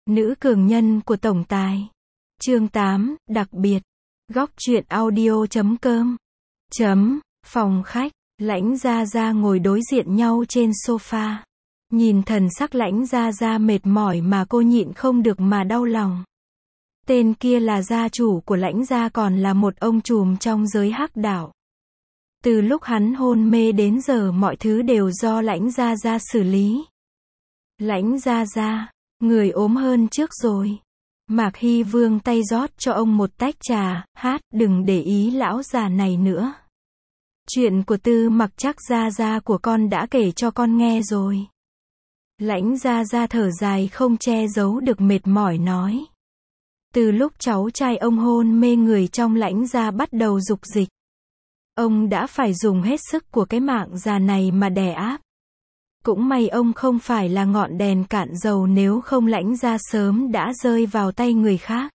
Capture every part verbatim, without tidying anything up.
Nữ cường nhân của tổng tài. Chương tám, đặc biệt. Góc truyện audio chấm com. Chấm, phòng khách, Lãnh Gia Gia ngồi đối diện nhau trên sofa. Nhìn thần sắc Lãnh Gia Gia mệt mỏi mà cô nhịn không được mà đau lòng. Tên kia là gia chủ của Lãnh Gia, còn là một ông trùm trong giới hắc đạo. Từ lúc hắn hôn mê đến giờ mọi thứ đều do Lãnh Gia Gia xử lý. Lãnh Gia Gia, người ốm hơn trước rồi. Mạc Hy vươn tay rót cho ông một tách trà, hát, đừng để ý lão già này nữa. Chuyện của Tư Mặc chắc Gia Gia của con đã kể cho con nghe rồi. Lãnh Gia Gia thở dài không che giấu được mệt mỏi nói. Từ lúc cháu trai ông hôn mê, người trong Lãnh Gia bắt đầu dục dịch. Ông đã phải dùng hết sức của cái mạng già này mà đè áp. Cũng may ông không phải là ngọn đèn cạn dầu, nếu không Lãnh Gia sớm đã rơi vào tay người khác.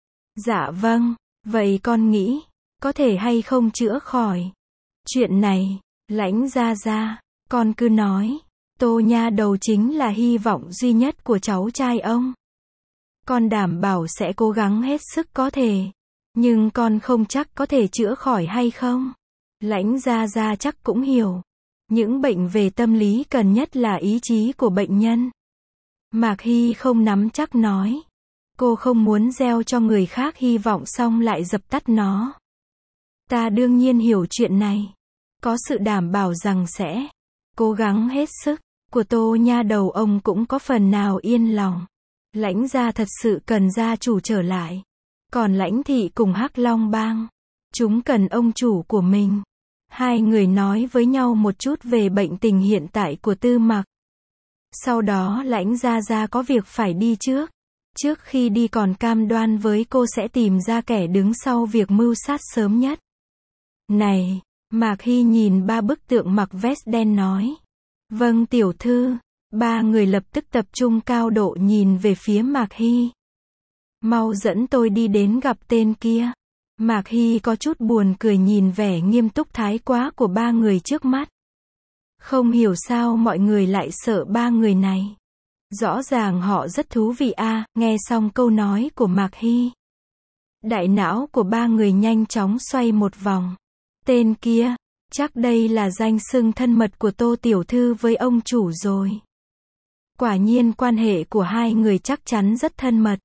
Dạ vâng, vậy con nghĩ, có thể hay không chữa khỏi? Chuyện này, Lãnh Gia Gia, con cứ nói, Tô nha đầu chính là hy vọng duy nhất của cháu trai ông. Con đảm bảo sẽ cố gắng hết sức có thể. Nhưng con không chắc có thể chữa khỏi hay không. Lãnh Gia Gia chắc cũng hiểu. Những bệnh về tâm lý cần nhất là ý chí của bệnh nhân. Mạc Hy không nắm chắc nói. Cô không muốn gieo cho người khác hy vọng xong lại dập tắt nó. Ta đương nhiên hiểu chuyện này. Có sự đảm bảo rằng sẽ cố gắng hết sức của Tô nha đầu, ông cũng có phần nào yên lòng. Lãnh Gia thật sự cần gia chủ trở lại. Còn Lãnh thị cùng Hắc Long bang, chúng cần ông chủ của mình. Hai người nói với nhau một chút về bệnh tình hiện tại của Tư Mặc. Sau đó Lãnh Gia Gia có việc phải đi trước. Trước khi đi còn cam đoan với cô sẽ tìm ra kẻ đứng sau việc mưu sát sớm nhất. Này, Mạc Hy nhìn ba bức tượng mặc vest đen nói. Vâng tiểu thư. Ba người lập tức tập trung cao độ nhìn về phía Mạc Hy. Mau dẫn tôi đi đến gặp tên kia. Mạc Hy có chút buồn cười nhìn vẻ nghiêm túc thái quá của ba người trước mắt. Không hiểu sao mọi người lại sợ ba người này. Rõ ràng họ rất thú vị a. À, nghe xong câu nói của Mạc Hy, đại não của ba người nhanh chóng xoay một vòng. Tên kia, chắc đây là danh xưng thân mật của Tô tiểu thư với ông chủ rồi. Quả nhiên quan hệ của hai người chắc chắn rất thân mật.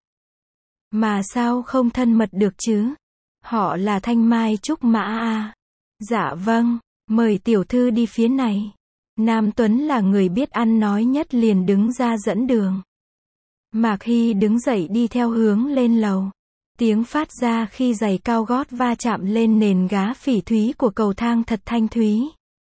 Mà sao không thân mật được chứ? Họ là Thanh Mai Trúc Mã à? Dạ vâng, mời tiểu thư đi phía này. Nam Tuấn là người biết ăn nói nhất, liền đứng ra dẫn đường. Mạc Hy đứng dậy đi theo hướng lên lầu. Tiếng phát ra khi giày cao gót va chạm lên nền gá phỉ thúy của cầu thang thật thanh thúy.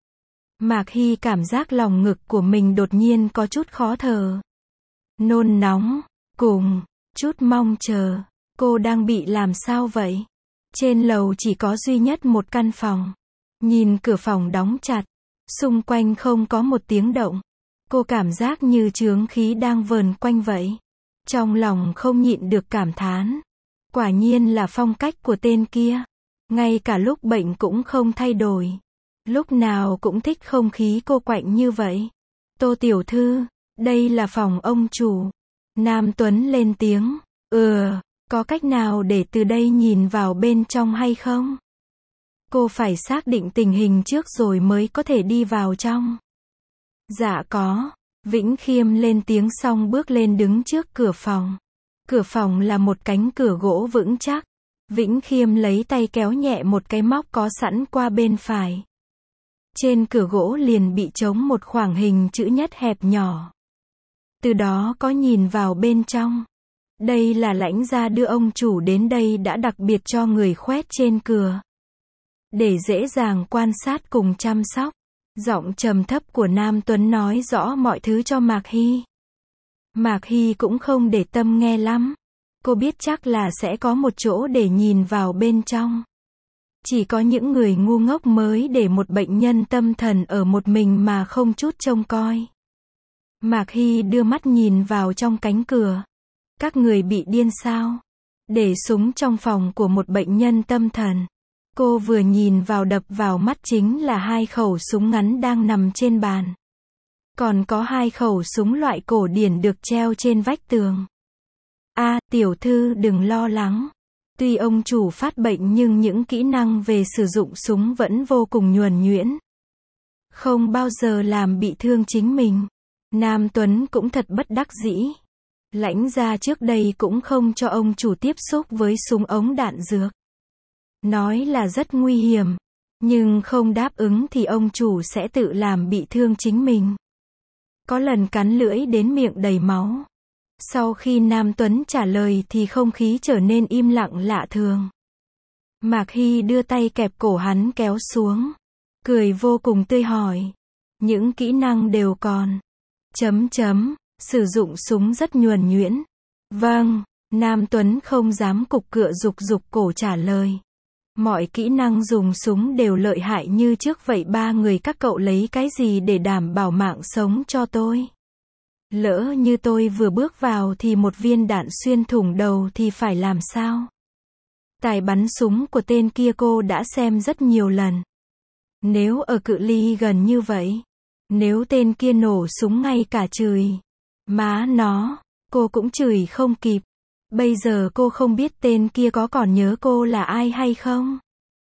Mạc Hy cảm giác lòng ngực của mình đột nhiên có chút khó thở. Nôn nóng, cùng, chút mong chờ. Cô đang bị làm sao vậy? Trên lầu chỉ có duy nhất một căn phòng. Nhìn cửa phòng đóng chặt. Xung quanh không có một tiếng động. Cô cảm giác như chướng khí đang vờn quanh vậy. Trong lòng không nhịn được cảm thán. Quả nhiên là phong cách của tên kia. Ngay cả lúc bệnh cũng không thay đổi. Lúc nào cũng thích không khí cô quạnh như vậy. Tô tiểu thư, đây là phòng ông chủ. Nam Tuấn lên tiếng. Ừ, có cách nào để từ đây nhìn vào bên trong hay không? Cô phải xác định tình hình trước rồi mới có thể đi vào trong. Dạ có. Vĩnh Khiêm lên tiếng xong bước lên đứng trước cửa phòng. Cửa phòng là một cánh cửa gỗ vững chắc. Vĩnh Khiêm lấy tay kéo nhẹ một cái móc có sẵn qua bên phải. Trên cửa gỗ liền bị trống một khoảng hình chữ nhất hẹp nhỏ. Từ đó có nhìn vào bên trong. Đây là Lãnh Gia đưa ông chủ đến đây đã đặc biệt cho người khoét trên cửa. Để dễ dàng quan sát cùng chăm sóc. Giọng trầm thấp của Nam Tuấn nói rõ mọi thứ cho Mạc Hy. Mạc Hy cũng không để tâm nghe lắm. Cô biết chắc là sẽ có một chỗ để nhìn vào bên trong. Chỉ có những người ngu ngốc mới để một bệnh nhân tâm thần ở một mình mà không chút trông coi. Mạc Hy đưa mắt nhìn vào trong cánh cửa. Các người bị điên sao? Để súng trong phòng của một bệnh nhân tâm thần. Cô vừa nhìn vào đập vào mắt chính là hai khẩu súng ngắn đang nằm trên bàn. Còn có hai khẩu súng loại cổ điển được treo trên vách tường. A, tiểu thư đừng lo lắng. Tuy ông chủ phát bệnh nhưng những kỹ năng về sử dụng súng vẫn vô cùng nhuần nhuyễn. Không bao giờ làm bị thương chính mình. Nam Tuấn cũng thật bất đắc dĩ. Lãnh gia trước đây cũng không cho ông chủ tiếp xúc với súng ống đạn dược. Nói là rất nguy hiểm. Nhưng không đáp ứng thì ông chủ sẽ tự làm bị thương chính mình. Có lần cắn lưỡi đến miệng đầy máu. Sau khi Nam Tuấn trả lời thì không khí trở nên im lặng lạ thường. Mạc Hy đưa tay kẹp cổ hắn kéo xuống. Cười vô cùng tươi hỏi. Những kỹ năng đều còn. Chấm chấm, sử dụng súng rất nhuần nhuyễn. Vâng, Nam Tuấn không dám cục cựa rục rục cổ trả lời. Mọi kỹ năng dùng súng đều lợi hại như trước vậy, ba người các cậu lấy cái gì để đảm bảo mạng sống cho tôi? Lỡ như tôi vừa bước vào thì một viên đạn xuyên thủng đầu thì phải làm sao? Tài bắn súng của tên kia cô đã xem rất nhiều lần. Nếu ở cự ly gần như vậy, nếu tên kia nổ súng ngay cả chửi, má nó, cô cũng chửi không kịp. Bây giờ cô không biết tên kia có còn nhớ cô là ai hay không?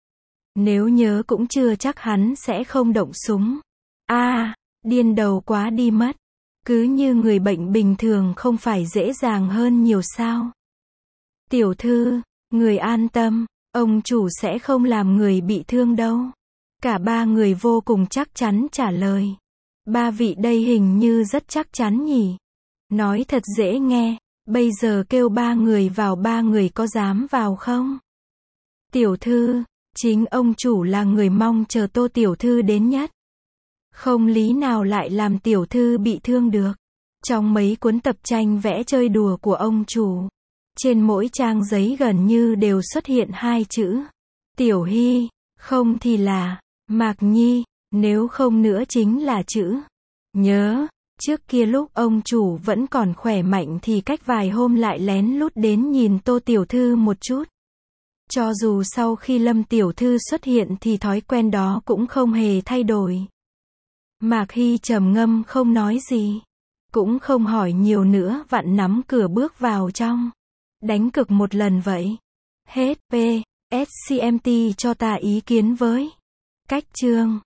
Nếu nhớ cũng chưa chắc hắn sẽ không động súng. A, à, điên đầu quá đi mất. Cứ như người bệnh bình thường không phải dễ dàng hơn nhiều sao? Tiểu thư, người an tâm, ông chủ sẽ không làm người bị thương đâu. Cả ba người vô cùng chắc chắn trả lời. Ba vị đây hình như rất chắc chắn nhỉ? Nói thật dễ nghe. Bây giờ kêu ba người vào, ba người có dám vào không? Tiểu thư, chính ông chủ là người mong chờ Tô tiểu thư đến nhất. Không lý nào lại làm tiểu thư bị thương được. Trong mấy cuốn tập tranh vẽ chơi đùa của ông chủ, trên mỗi trang giấy gần như đều xuất hiện hai chữ. Tiểu Hy, không thì là Mạc Nhi, nếu không nữa chính là chữ nhớ. Trước kia lúc ông chủ vẫn còn khỏe mạnh thì cách vài hôm lại lén lút đến nhìn Tô tiểu thư một chút. Cho dù sau khi Lâm tiểu thư xuất hiện thì thói quen đó cũng không hề thay đổi. Mạc Hy trầm ngâm không nói gì, cũng không hỏi nhiều nữa, vặn nắm cửa bước vào trong. Đánh cược một lần vậy. Hết. P. S C M T cho ta ý kiến với. Cách chương.